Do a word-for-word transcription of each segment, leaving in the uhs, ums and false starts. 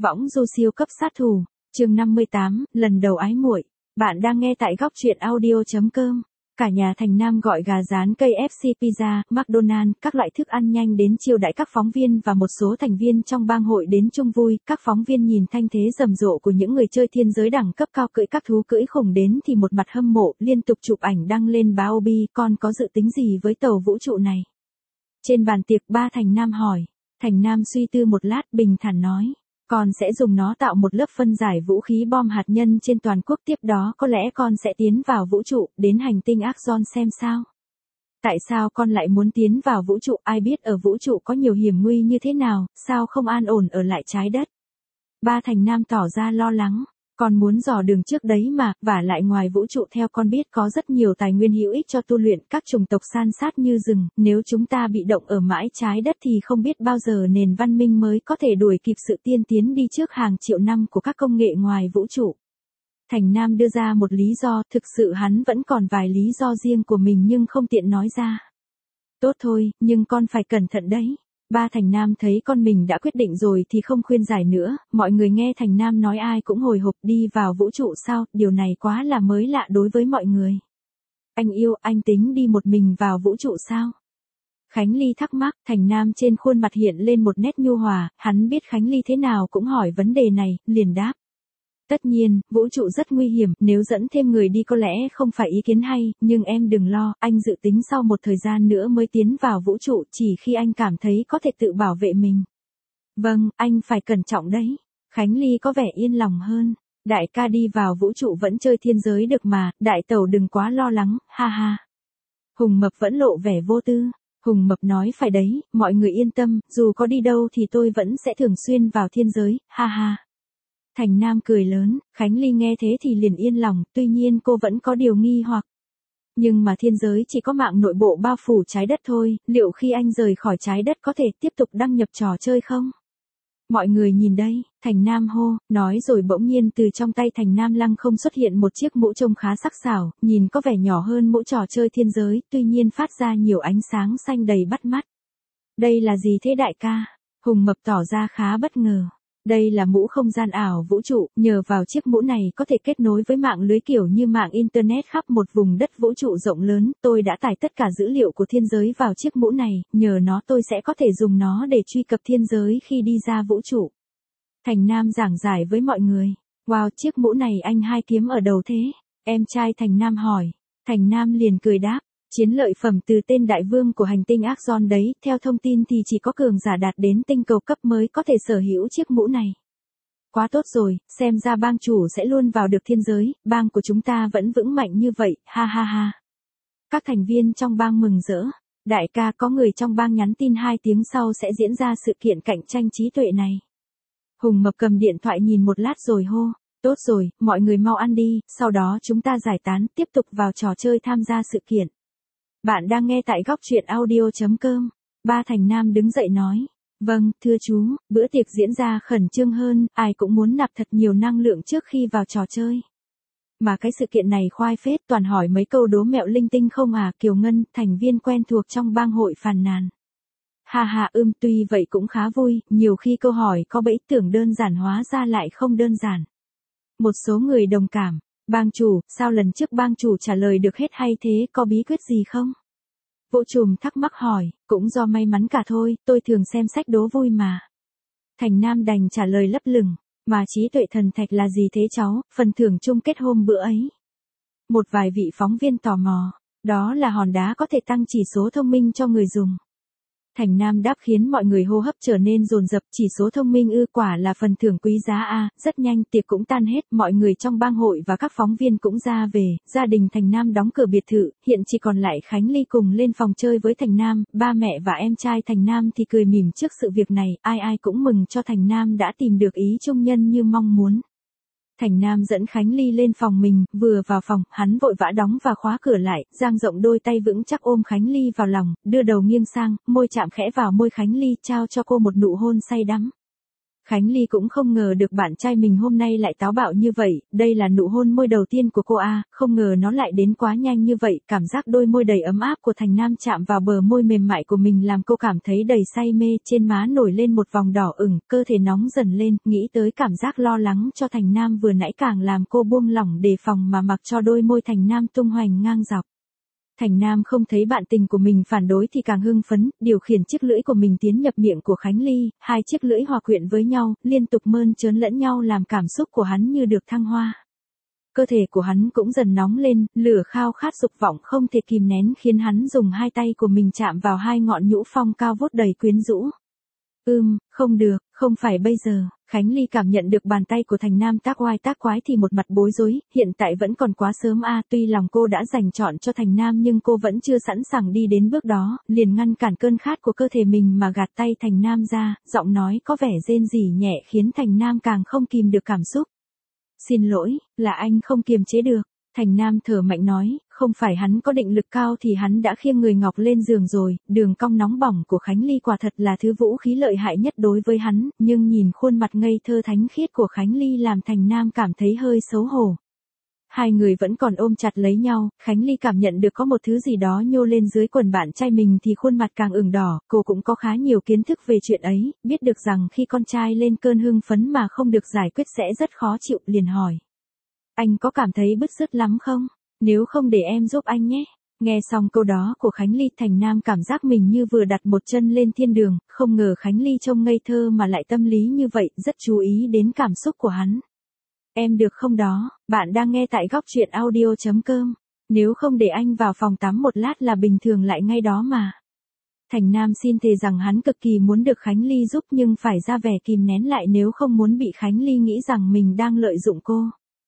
Võng du siêu cấp sát thủ, chương năm mươi tám, lần đầu ái muội. Bạn đang nghe tại góc truyện audio chấm com. Cả nhà Thành Nam gọi gà rán cây ép xê Pizza, McDonald's, các loại thức ăn nhanh đến chiêu đãi các phóng viên và một số thành viên trong bang hội đến chung vui. Các phóng viên nhìn thanh thế rầm rộ của những người chơi thiên giới đẳng cấp cao cưỡi các thú cưỡi khủng đến thì một mặt hâm mộ, liên tục chụp ảnh đăng lên báo Obi. Con có dự tính gì với tàu vũ trụ này? Trên bàn tiệc, ba Thành Nam hỏi. Thành Nam suy tư một lát, bình thản nói. Con sẽ dùng nó tạo một lớp phân giải vũ khí bom hạt nhân trên toàn quốc, tiếp đó có lẽ con sẽ tiến vào vũ trụ, đến hành tinh Axon xem sao. Tại sao con lại muốn tiến vào vũ trụ? Ai biết ở vũ trụ có nhiều hiểm nguy như thế nào, sao không an ổn ở lại trái đất? Ba Thành Nam tỏ ra lo lắng. Con muốn dò đường trước đấy mà, vả lại ngoài vũ trụ theo con biết có rất nhiều tài nguyên hữu ích cho tu luyện, các chủng tộc san sát như rừng, nếu chúng ta bị động ở mãi trái đất thì không biết bao giờ nền văn minh mới có thể đuổi kịp sự tiên tiến đi trước hàng triệu năm của các công nghệ ngoài vũ trụ. Thành Nam đưa ra một lý do, thực sự hắn vẫn còn vài lý do riêng của mình nhưng không tiện nói ra. Tốt thôi, nhưng con phải cẩn thận đấy. Ba Thành Nam thấy con mình đã quyết định rồi thì không khuyên giải nữa, mọi người nghe Thành Nam nói ai cũng hồi hộp. Đi vào vũ trụ sao, điều này quá là mới lạ đối với mọi người. Anh yêu, anh tính đi một mình vào vũ trụ sao? Khánh Ly thắc mắc. Thành Nam trên khuôn mặt hiện lên một nét nhu hòa, hắn biết Khánh Ly thế nào cũng hỏi vấn đề này, liền đáp. Tất nhiên, vũ trụ rất nguy hiểm, nếu dẫn thêm người đi có lẽ không phải ý kiến hay, nhưng em đừng lo, anh dự tính sau một thời gian nữa mới tiến vào vũ trụ, chỉ khi anh cảm thấy có thể tự bảo vệ mình. Vâng, anh phải cẩn trọng đấy. Khánh Ly có vẻ yên lòng hơn. Đại ca đi vào vũ trụ vẫn chơi thiên giới được mà, đại tẩu đừng quá lo lắng, ha ha. Hùng Mập vẫn lộ vẻ vô tư. Hùng Mập nói phải đấy, mọi người yên tâm, dù có đi đâu thì tôi vẫn sẽ thường xuyên vào thiên giới, ha ha. Thành Nam cười lớn, Khánh Ly nghe thế thì liền yên lòng, tuy nhiên cô vẫn có điều nghi hoặc. Nhưng mà thiên giới chỉ có mạng nội bộ bao phủ trái đất thôi, liệu khi anh rời khỏi trái đất có thể tiếp tục đăng nhập trò chơi không? Mọi người nhìn đây, Thành Nam hô, nói rồi bỗng nhiên từ trong tay Thành Nam lăng không xuất hiện một chiếc mũ trông khá sắc sảo, nhìn có vẻ nhỏ hơn mũ trò chơi thiên giới, tuy nhiên phát ra nhiều ánh sáng xanh đầy bắt mắt. Đây là gì thế đại ca? Hùng Mập tỏ ra khá bất ngờ. Đây là mũ không gian ảo vũ trụ, nhờ vào chiếc mũ này có thể kết nối với mạng lưới kiểu như mạng Internet khắp một vùng đất vũ trụ rộng lớn, tôi đã tải tất cả dữ liệu của thiên giới vào chiếc mũ này, nhờ nó tôi sẽ có thể dùng nó để truy cập thiên giới khi đi ra vũ trụ. Thành Nam giảng giải với mọi người, wow, chiếc mũ này anh hai kiếm ở đầu thế? Em trai Thành Nam hỏi. Thành Nam liền cười đáp. Chiến lợi phẩm từ tên đại vương của hành tinh Axon đấy, theo thông tin thì chỉ có cường giả đạt đến tinh cầu cấp mới có thể sở hữu chiếc mũ này. Quá tốt rồi, xem ra bang chủ sẽ luôn vào được thiên giới, bang của chúng ta vẫn vững mạnh như vậy, ha ha ha. Các thành viên trong bang mừng rỡ. Đại ca, có người trong bang nhắn tin hai tiếng sau sẽ diễn ra sự kiện cạnh tranh trí tuệ này. Hùng Mập cầm điện thoại nhìn một lát rồi hô. Tốt rồi, mọi người mau ăn đi, sau đó chúng ta giải tán, tiếp tục vào trò chơi tham gia sự kiện. Bạn đang nghe tại góc truyện audio chấm com. Ba Thành Nam đứng dậy nói. Vâng, thưa chú, bữa tiệc diễn ra khẩn trương hơn, ai cũng muốn nạp thật nhiều năng lượng trước khi vào trò chơi. Mà cái sự kiện này khoai phết, toàn hỏi mấy câu đố mẹo linh tinh không à? Kiều Ngân, thành viên quen thuộc trong bang hội phàn nàn. Ha ha, ưm, tuy vậy cũng khá vui, nhiều khi câu hỏi có bẫy, tưởng đơn giản hóa ra lại không đơn giản. Một số người đồng cảm. Bang chủ, sao lần trước bang chủ trả lời được hết hay thế, có bí quyết gì không? Vô Trùm thắc mắc hỏi, cũng do may mắn cả thôi, tôi thường xem sách đố vui mà. Thành Nam đành trả lời lấp lửng, mà trí tuệ thần thạch là gì thế cháu, phần thưởng chung kết hôm bữa ấy. Một vài vị phóng viên tò mò, đó là hòn đá có thể tăng chỉ số thông minh cho người dùng. Thành Nam đáp khiến mọi người hô hấp trở nên dồn dập, chỉ số thông minh ư, quả là phần thưởng quý giá a. À. Rất nhanh tiệc cũng tan hết, mọi người trong bang hội và các phóng viên cũng ra về, gia đình Thành Nam đóng cửa biệt thự, hiện chỉ còn lại Khánh Ly cùng lên phòng chơi với Thành Nam, ba mẹ và em trai Thành Nam thì cười mỉm trước sự việc này, ai ai cũng mừng cho Thành Nam đã tìm được ý chung nhân như mong muốn. Thành Nam dẫn Khánh Ly lên phòng mình, vừa vào phòng, hắn vội vã đóng và khóa cửa lại, dang rộng đôi tay vững chắc ôm Khánh Ly vào lòng, đưa đầu nghiêng sang, môi chạm khẽ vào môi Khánh Ly, trao cho cô một nụ hôn say đắm. Khánh Ly cũng không ngờ được bạn trai mình hôm nay lại táo bạo như vậy, đây là nụ hôn môi đầu tiên của cô a, không ngờ nó lại đến quá nhanh như vậy, cảm giác đôi môi đầy ấm áp của Thành Nam chạm vào bờ môi mềm mại của mình làm cô cảm thấy đầy say mê, trên má nổi lên một vòng đỏ ửng, cơ thể nóng dần lên, nghĩ tới cảm giác lo lắng cho Thành Nam vừa nãy càng làm cô buông lỏng đề phòng mà mặc cho đôi môi Thành Nam tung hoành ngang dọc. Thành Nam không thấy bạn tình của mình phản đối thì càng hưng phấn, điều khiển chiếc lưỡi của mình tiến nhập miệng của Khánh Ly, hai chiếc lưỡi hòa quyện với nhau, liên tục mơn trớn lẫn nhau làm cảm xúc của hắn như được thăng hoa. Cơ thể của hắn cũng dần nóng lên, lửa khao khát dục vọng không thể kìm nén khiến hắn dùng hai tay của mình chạm vào hai ngọn nhũ phong cao vút đầy quyến rũ. Ưm, không được, không phải bây giờ. Khánh Ly cảm nhận được bàn tay của Thành Nam tác oai tác quái thì một mặt bối rối, hiện tại vẫn còn quá sớm a, tuy lòng cô đã dành chọn cho Thành Nam nhưng cô vẫn chưa sẵn sàng đi đến bước đó, liền ngăn cản cơn khát của cơ thể mình mà gạt tay Thành Nam ra, giọng nói có vẻ rên rỉ nhẹ khiến Thành Nam càng không kìm được cảm xúc. Xin lỗi, là anh không kiềm chế được. Thành Nam thở mạnh nói, không phải hắn có định lực cao thì hắn đã khiêng người ngọc lên giường rồi, đường cong nóng bỏng của Khánh Ly quả thật là thứ vũ khí lợi hại nhất đối với hắn, nhưng nhìn khuôn mặt ngây thơ thánh khiết của Khánh Ly làm Thành Nam cảm thấy hơi xấu hổ. Hai người vẫn còn ôm chặt lấy nhau, Khánh Ly cảm nhận được có một thứ gì đó nhô lên dưới quần bạn trai mình thì khuôn mặt càng ửng đỏ, cô cũng có khá nhiều kiến thức về chuyện ấy, biết được rằng khi con trai lên cơn hưng phấn mà không được giải quyết sẽ rất khó chịu, liền hỏi. Anh có cảm thấy bứt rứt lắm không? Nếu không để em giúp anh nhé. Nghe xong câu đó của Khánh Ly, Thành Nam cảm giác mình như vừa đặt một chân lên thiên đường, không ngờ Khánh Ly trông ngây thơ mà lại tâm lý như vậy, rất chú ý đến cảm xúc của hắn. Em được không đó, bạn đang nghe tại góc truyện audio chấm com. Nếu không để anh vào phòng tắm một lát là bình thường lại ngay đó mà. Thành Nam xin thề rằng hắn cực kỳ muốn được Khánh Ly giúp nhưng phải ra vẻ kìm nén lại nếu không muốn bị Khánh Ly nghĩ rằng mình đang lợi dụng cô.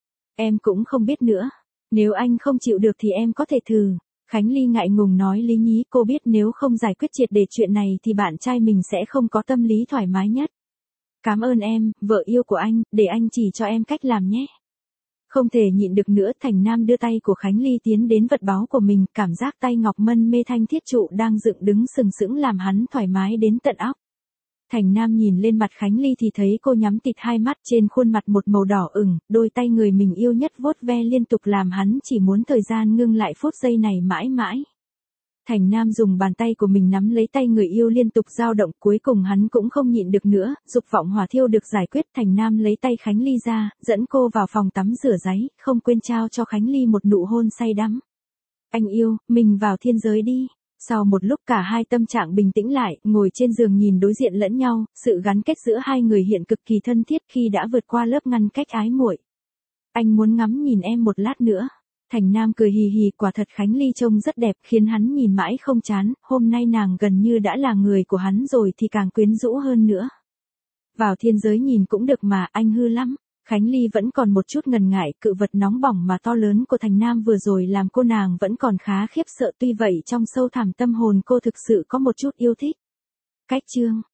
Em cũng không biết nữa. Nếu anh không chịu được thì em có thể thử. Khánh Ly ngại ngùng nói lý nhí, cô biết nếu không giải quyết triệt để chuyện này thì bạn trai mình sẽ không có tâm lý thoải mái nhất. Cảm ơn em, vợ yêu của anh, để anh chỉ cho em cách làm nhé. Không thể nhịn được nữa, Thành Nam đưa tay của Khánh Ly tiến đến vật báu của mình, cảm giác tay ngọc mân mê thanh thiết trụ đang dựng đứng sừng sững làm hắn thoải mái đến tận óc. Thành Nam nhìn lên mặt Khánh Ly thì thấy cô nhắm tịt hai mắt, trên khuôn mặt một màu đỏ ửng, đôi tay người mình yêu nhất vuốt ve liên tục làm hắn chỉ muốn thời gian ngưng lại phút giây này mãi mãi. Thành Nam dùng bàn tay của mình nắm lấy tay người yêu liên tục dao động, cuối cùng hắn cũng không nhịn được nữa, dục vọng hỏa thiêu được giải quyết. Thành Nam lấy tay Khánh Ly ra, dẫn cô vào phòng tắm rửa ráy, không quên trao cho Khánh Ly một nụ hôn say đắm. Anh yêu, mình vào thiên giới đi. Sau một lúc cả hai tâm trạng bình tĩnh lại, ngồi trên giường nhìn đối diện lẫn nhau, sự gắn kết giữa hai người hiện cực kỳ thân thiết khi đã vượt qua lớp ngăn cách ái muội. Anh muốn ngắm nhìn em một lát nữa. Thành Nam cười hì hì, quả thật Khánh Ly trông rất đẹp khiến hắn nhìn mãi không chán, hôm nay nàng gần như đã là người của hắn rồi thì càng quyến rũ hơn nữa. Vào thiên giới nhìn cũng được mà, anh hư lắm. Khánh Ly vẫn còn một chút ngần ngại, cự vật nóng bỏng mà to lớn của Thành Nam vừa rồi làm cô nàng vẫn còn khá khiếp sợ, tuy vậy trong sâu thẳm tâm hồn cô thực sự có một chút yêu thích. Cách chương